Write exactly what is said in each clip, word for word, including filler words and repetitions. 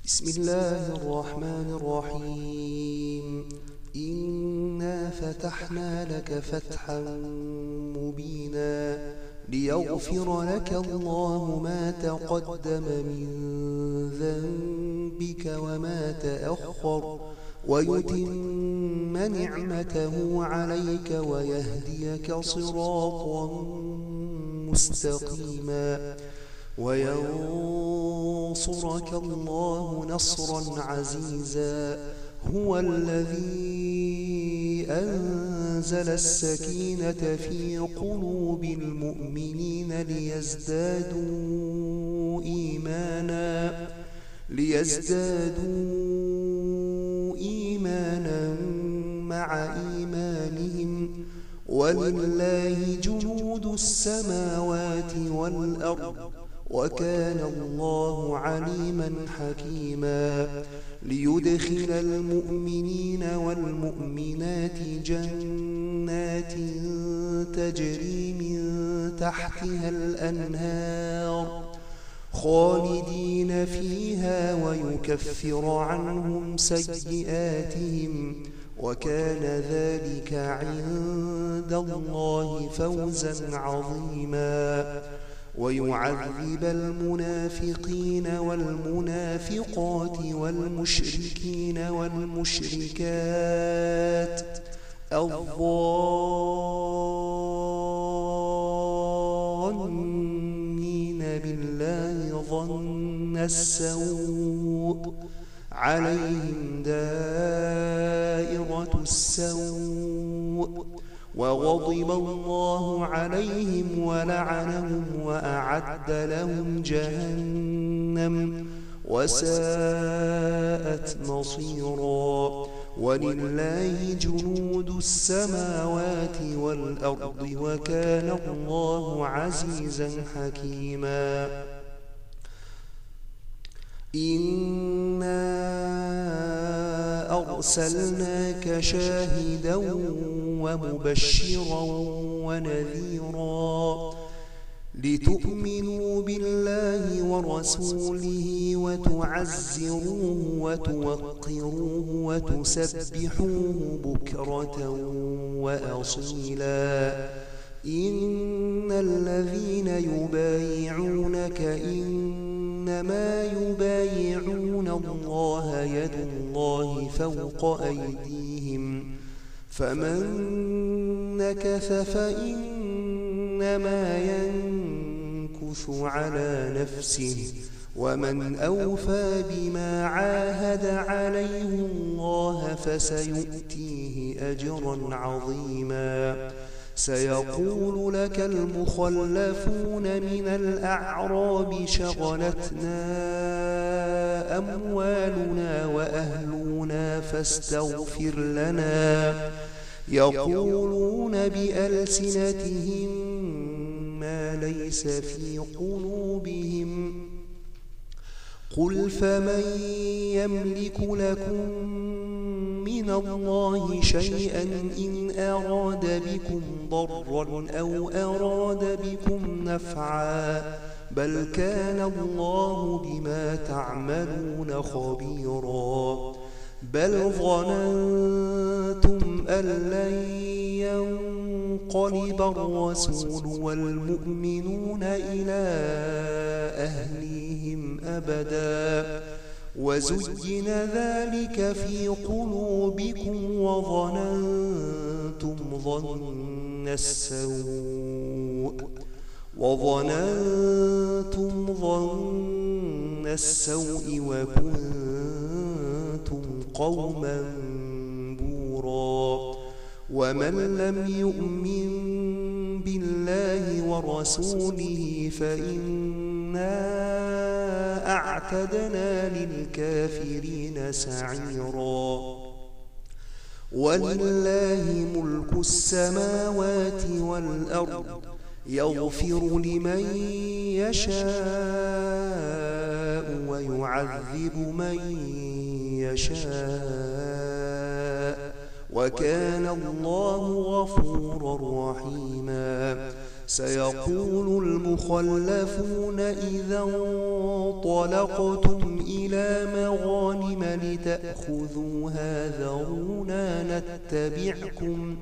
بسم الله الرحمن الرحيم. إنا فتحنا لك فتحا مبينا ليغفر لك الله ما تقدم من ذنبك وما تأخر ويتم نعمته عليك ويهديك صراطا مستقيما وينصرك الله نصرا عزيزا. هو الذي أنزل السكينة في قلوب المؤمنين ليزدادوا إيمانا ليزدادوا إيمانا مع إيمانهم ولله جنود السماوات والأرض وكان الله عليما حكيما. ليدخل المؤمنين والمؤمنات جنات تجري من تحتها الأنهار خالدين فيها ويكفر عنهم سيئاتهم وكان ذلك عند الله فوزا عظيما. ويعذب المنافقين والمنافقات والمشركين والمشركات الظانين بالله ظن السوء عليهم دائرة السوء وغضب الله عليهم ولعنهم وأعد لهم جهنم وساءت مصيرا. ولله جنود السماوات والأرض وكان الله عزيزا حكيما. إنا أرسلناك شاهدا ومبشرا ونذيرا لتؤمنوا بالله ورسوله وتعزروه وتوقروه وتسبحوه بكرة وأصيلا. إن الذين يبايعونك إنما يبايعون الله يد الله فوق أيديهم فمن نكث فإنما ينكث على نفسه ومن أوفى بما عاهد عليه الله فسيؤتيه أجرا عظيما. سيقول لك المخلفون من الأعراب شغلتنا أموالنا وأهلنا فاستغفر لنا يقولون بألسنتهم ما ليس في قلوبهم قل فمن يملك لكم من الله شيئا إن أراد بكم ضرا أو أراد بكم نفعا بل كان الله بما تعملون خبيرا. بل ظننتم أن لن ينقلب الرسول والمؤمنون إلى أهليهم أبدا وزين ذلك في قلوبكم وظننتم ظن السوء وظننتم ظن السوء وكنتم قوما بورا. ومن لم يؤمن بالله ورسوله فإنا أعتدنا للكافرين سعيرا. ولله ملك السماوات والأرض يغفر لمن يشاء ويعذب من يشاء وكان الله غفورا رحيما. سيقول المخلفون إذا انطلقتم إلى مغانم لتأخذوها ذرونا نتبعكم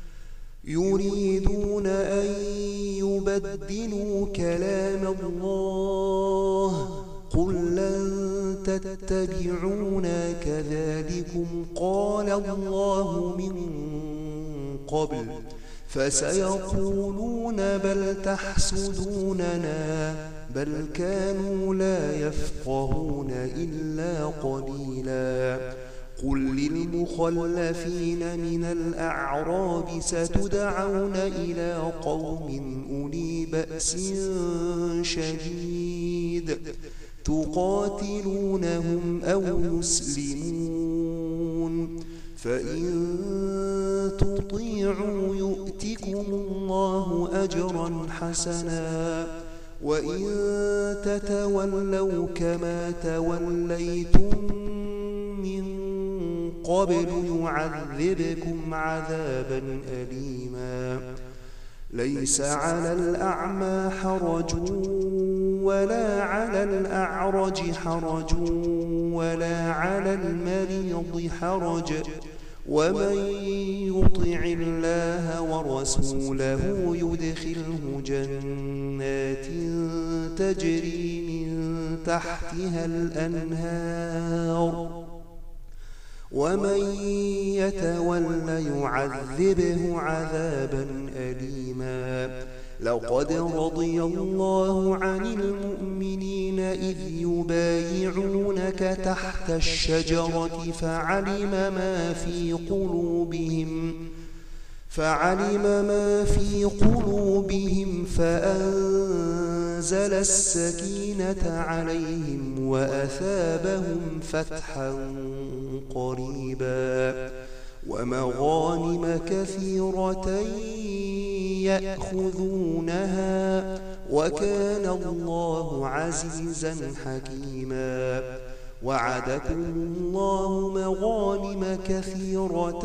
يريدون أن يبدلوا كلام الله قل لن تتبعونا كذلكم قال الله من قبل فسيقولون بل تحسدوننا بل كانوا لا يفقهون إلا قليلا قل للمخلفين من الأعراب ستدعون إلى قوم أولي بأس شديد تقاتلونهم أو يسلمون فإن تطيعوا يؤتكم الله أجرا حسنا وإن تتولوا كما توليتم من قبل يعذبكم عذابا أليما ليس على الأعمى حرج ولا على الأعرج حرج ولا على المريض حرج ومن يطع الله ورسوله يدخله جنات تجري من تحتها الأنهار ومن يتول يعذبه عذابا أليما لقد رضي الله عن المؤمنين إذ يبايعونك تحت الشجرة فعلم ما في قلوبهم فعلم ما في قلوبهم فأنزل السكينة عليهم وأثابهم فتحا قريبا ومغانم كثيرة يأخذونها وكان الله عزيزا حكيما وعدكم الله مغانم كثيرة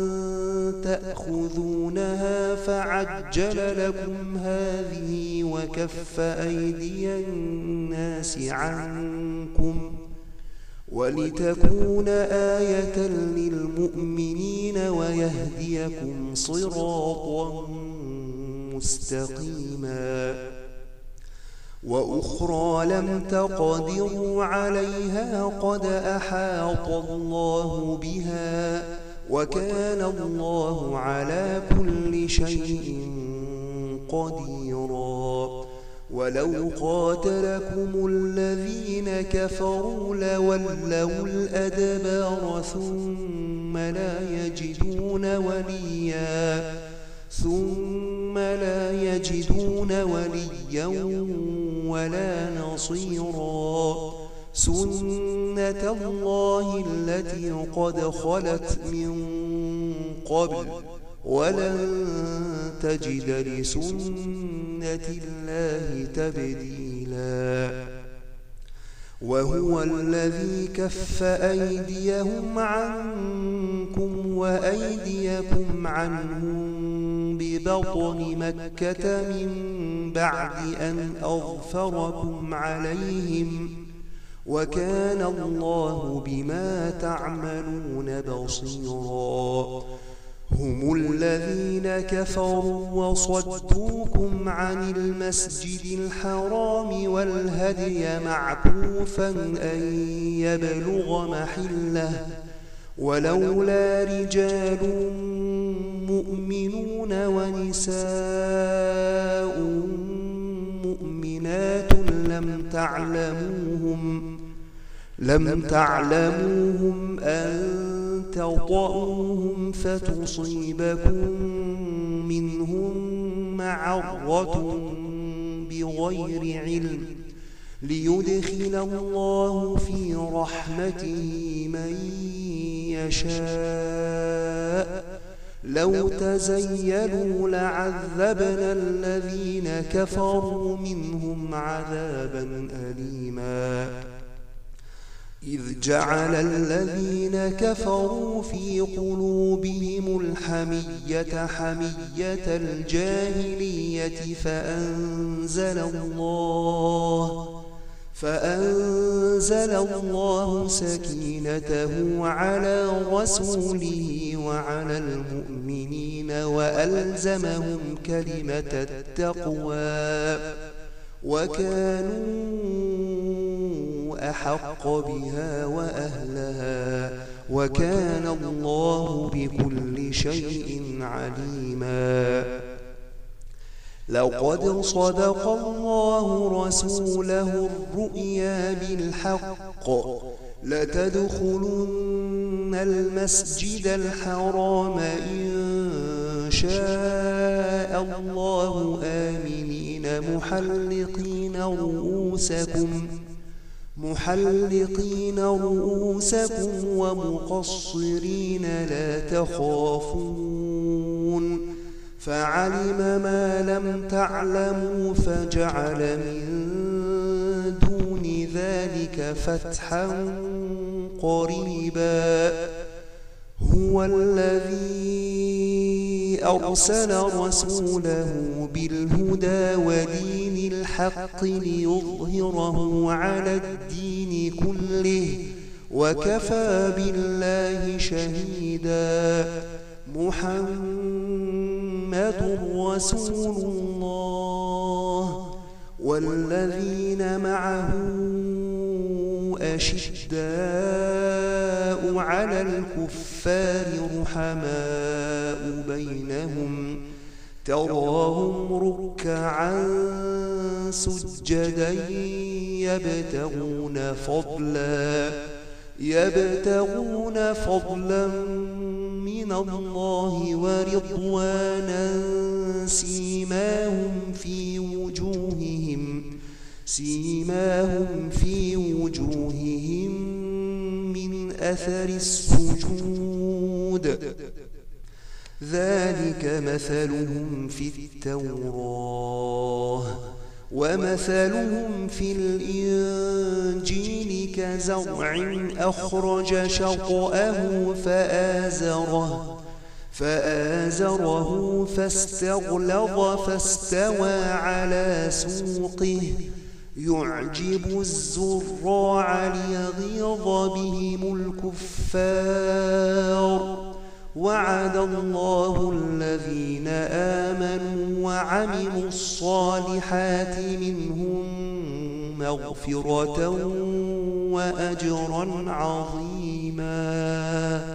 تأخذونها فعجل لكم هذه وكف أيدي الناس عنكم ولتكون آية للمؤمنين ويهديكم صراطا مستقيما وأخرى لم تقدروا عليها قد أحاط الله بها وكان الله على كل شيء قديرا ولو قاتلكم الذين كفروا لولوا الأدبار ثم لا يجدون وليا ثم لا يجدون وليا ولا نصيرا سنة الله التي قد خلت من قبل ولن تجد لسنة الله تبديلا وهو الذي كف أيديهم عنكم وأيديكم عنهم ببطن مكة من بعد أن أظفركم عليهم وكان الله بما تعملون بصيرا هم الذين كفروا وصدوكم عن المسجد الحرام والهدي معكوفا أن يبلغ محله ولولا رجال مؤمنون ونساء مؤمنات لم تعلموهم لم تعلموهم أن تطؤوهم فتصيبكم منهم معرة بغير علم ليدخل الله في رحمته من يشاء لو تزيلوا لعذبنا الذين كفروا منهم عذابا أليما إذ جعل الذين كفروا في قلوبهم الحمية حمية الجاهلية فأنزل الله فأنزل الله سكينته على رسوله وعلى المؤمنين وألزمهم كلمة التقوى وكانوا أحق بها وأهلها وكان الله بكل شيء عليما. لقد صدق الله رسوله الرؤيا بالحق لتدخلن المسجد الحرام إن شاء الله آمنين محلقين رؤوسكم محلقين رؤوسكم ومقصرين لا تخافون فعلم ما لم تعلموا فجعل من دون ذلك فتحا قريبا. هو الذي أرسل رسوله بالهدى ودين الحق ليظهره على الدين كله وكفى بالله شهيدا. محمد رسول الله والذين معه أشداء على الكفار رحماء بينهم تراهم ركعا سجدا يبتغون فضلا يبتغون فضلا من الله ورضوانا سيماهم في وجوههم سيماهم في وجوههم من أثر السجود ذلك مثلهم في التوراة ومثلهم في الإنجيل كزرع أخرج شطأه فآزره فآزره فاستغلظ فاستوى على سوقه يعجب الزراع ليغيظ بهم الكفار. وعد الله الذين آمنوا وعملوا الصالحات منهم مغفرة وأجرا عظيما.